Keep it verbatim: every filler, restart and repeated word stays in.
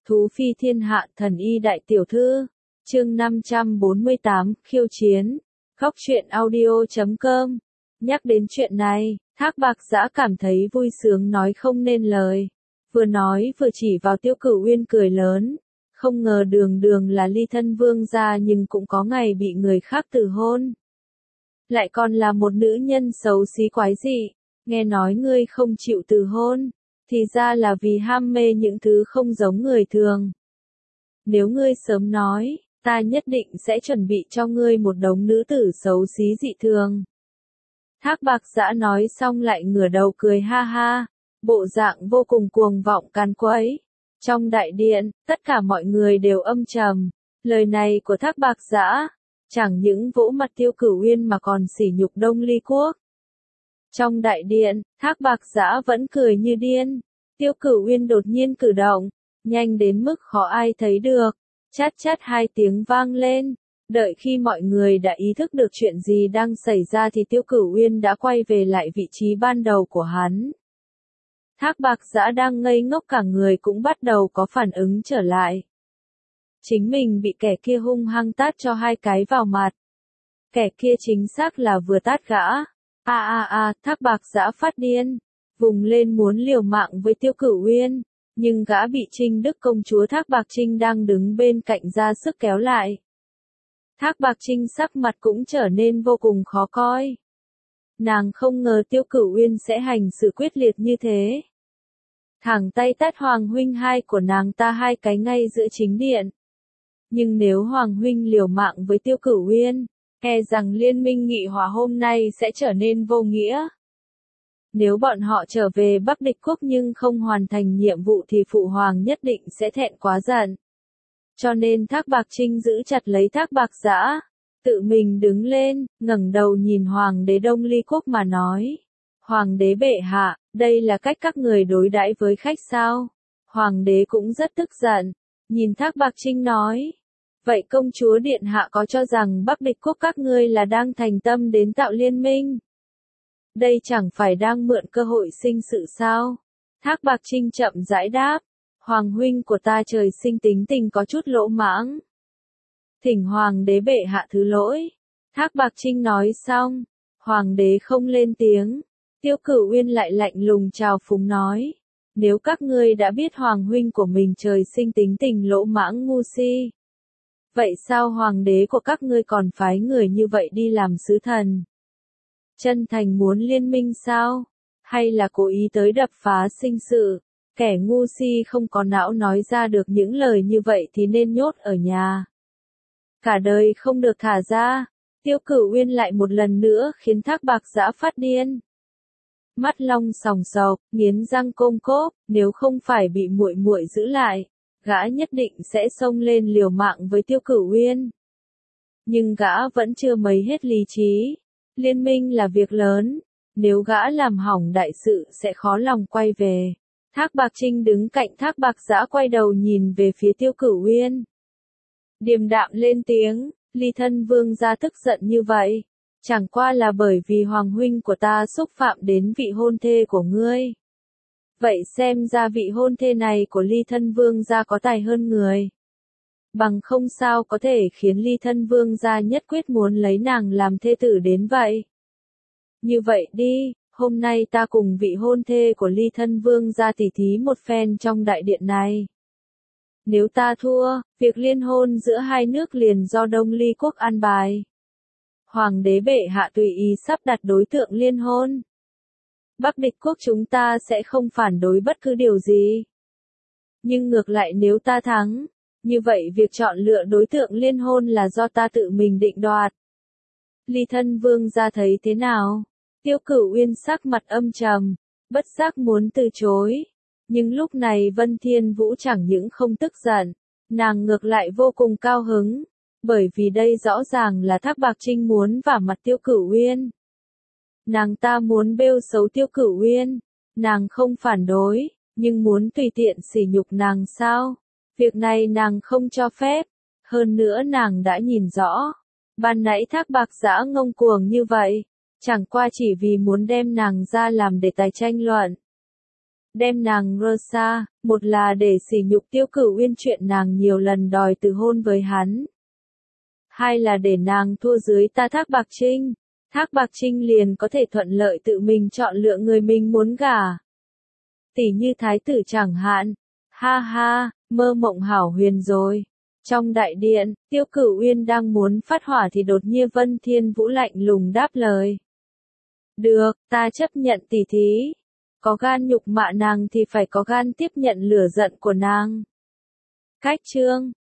Thú phi thiên hạ thần y đại tiểu thư. Chương năm trăm bốn mươi tám, khiêu chiến. Góc truyện audio chấm com. Nhắc đến chuyện này, Thác Bạc Dã cảm thấy vui sướng nói không nên lời. Vừa nói vừa chỉ vào Tiêu Cửu Uyên cười lớn. Không ngờ đường đường là ly thân vương gia nhưng cũng có ngày bị người khác từ hôn. Lại còn là một nữ nhân xấu xí quái dị. Nghe nói ngươi không chịu từ hôn, thì ra là vì ham mê những thứ không giống người thường. Nếu ngươi sớm nói, ta nhất định sẽ chuẩn bị cho ngươi một đống nữ tử xấu xí dị thường. Thác Bạc Dã nói xong lại ngửa đầu cười ha ha, bộ dạng vô cùng cuồng vọng càn quấy. Trong đại điện, tất cả mọi người đều âm trầm. Lời này của Thác Bạc Dã chẳng những vỗ mặt Tiêu Cửu Uyên mà còn sỉ nhục Đông Ly Quốc. Trong đại điện, Thác Bạc Dã vẫn cười như điên. Tiêu Cửu Uyên đột nhiên cử động, nhanh đến mức khó ai thấy được. Chát chát hai tiếng vang lên. Đợi khi mọi người đã ý thức được chuyện gì đang xảy ra thì Tiêu Cửu Uyên đã quay về lại vị trí ban đầu của hắn. Thác Bạc Dã đang ngây ngốc cả người cũng bắt đầu có phản ứng trở lại. Chính mình bị kẻ kia hung hăng tát cho hai cái vào mặt. Kẻ kia chính xác là vừa tát gã. A a a, Thác Bạc Dã phát điên, vùng lên muốn liều mạng với Tiêu Cửu Uyên, nhưng gã bị Trinh Đức công chúa Thác Bạc Trinh đang đứng bên cạnh ra sức kéo lại. Thác Bạc Trinh sắc mặt cũng trở nên vô cùng khó coi. Nàng không ngờ Tiêu Cửu Uyên sẽ hành sự quyết liệt như thế. Thẳng tay tát Hoàng huynh hai của nàng ta hai cái ngay giữa chính điện. Nhưng nếu Hoàng huynh liều mạng với Tiêu Cửu Uyên, e rằng liên minh nghị hòa hôm nay sẽ trở nên vô nghĩa. Nếu bọn họ trở về Bắc Địch Quốc nhưng không hoàn thành nhiệm vụ thì Phụ Hoàng nhất định sẽ thẹn quá giận. Cho nên Thác Bạc Trinh giữ chặt lấy Thác Bạc Dã, tự mình đứng lên, ngẩng đầu nhìn Hoàng đế Đông Ly Quốc mà nói. Hoàng đế bệ hạ, đây là cách các người đối đãi với khách sao? Hoàng đế cũng rất tức giận, nhìn Thác Bạc Trinh nói. Vậy công chúa điện hạ có cho rằng Bắc Địch Quốc các ngươi là đang thành tâm đến tạo liên minh? Đây chẳng phải đang mượn cơ hội sinh sự sao? Thác Bạc Trinh chậm rãi đáp. Hoàng huynh của ta trời sinh tính tình có chút lỗ mãng. Thỉnh Hoàng đế bệ hạ thứ lỗi. Thác Bạc Trinh nói xong, Hoàng đế không lên tiếng. Tiêu Cửu Uyên lại lạnh lùng chào phúng nói. Nếu các ngươi đã biết Hoàng huynh của mình trời sinh tính tình lỗ mãng ngu si, vậy sao Hoàng đế của các ngươi còn phái người như vậy đi làm sứ thần? Chân thành muốn liên minh sao? Hay là cố ý tới đập phá sinh sự? Kẻ ngu si không có não nói ra được những lời như vậy thì nên nhốt ở nhà. Cả đời không được thả ra. Tiêu Cửu Uyên lại một lần nữa khiến Thác Bạc Dã phát điên. Mắt long sòng sộc, nghiến răng côm cốp, nếu không phải bị muội muội giữ lại, gã nhất định sẽ xông lên liều mạng với Tiêu Cửu Uyên. Nhưng gã vẫn chưa mấy hết lý trí. Liên minh là việc lớn, nếu gã làm hỏng đại sự sẽ khó lòng quay về. Thác Bạc Trinh đứng cạnh Thác Bạc Dã quay đầu nhìn về phía Tiêu Cửu Uyên. Điềm đạm lên tiếng, ly thân vương gia tức giận như vậy, chẳng qua là bởi vì Hoàng huynh của ta xúc phạm đến vị hôn thê của ngươi. Vậy xem ra vị hôn thê này của ly thân vương gia có tài hơn người. Bằng không sao có thể khiến ly thân vương gia nhất quyết muốn lấy nàng làm thê tử đến vậy. Như vậy đi, hôm nay ta cùng vị hôn thê của ly thân vương gia tỉ thí một phen trong đại điện này. Nếu ta thua, việc liên hôn giữa hai nước liền do Đông Ly Quốc an bài. Hoàng đế bệ hạ tùy ý sắp đặt đối tượng liên hôn. Bắc Địch Quốc chúng ta sẽ không phản đối bất cứ điều gì. Nhưng ngược lại nếu ta thắng, như vậy việc chọn lựa đối tượng liên hôn là do ta tự mình định đoạt. Ly thân vương gia thấy thế nào? Tiêu Cửu Uyên sắc mặt âm trầm, bất giác muốn từ chối. Nhưng lúc này Vân Thiên Vũ chẳng những không tức giận, nàng ngược lại vô cùng cao hứng, bởi vì đây rõ ràng là Thác Bạc Trinh muốn vả mặt Tiêu Cửu Uyên. Nàng ta muốn bêu xấu Tiêu Cửu Uyên, nàng không phản đối, nhưng muốn tùy tiện sỉ nhục nàng sao? Việc này nàng không cho phép, hơn nữa nàng đã nhìn rõ. Ban nãy Thác Bạc Dã ngông cuồng như vậy, chẳng qua chỉ vì muốn đem nàng ra làm đề tài tranh luận. đem nàng rơ xa, một là để sỉ nhục Tiêu Cửu Uyên chuyện nàng nhiều lần đòi từ hôn với hắn. Hai là để nàng thua dưới ta Thác Bạc Trinh, Thác Bạc Trinh liền có thể thuận lợi tự mình chọn lựa người mình muốn gả. Tỷ như thái tử chẳng hạn. Ha ha, mơ mộng hảo huyền rồi. Trong đại điện, Tiêu Cửu Uyên đang muốn phát hỏa thì đột nhiên Vân Thiên Vũ lạnh lùng đáp lời. Được, ta chấp nhận tỷ thí. Có gan nhục mạ nàng thì phải có gan tiếp nhận lửa giận của nàng. Cách chương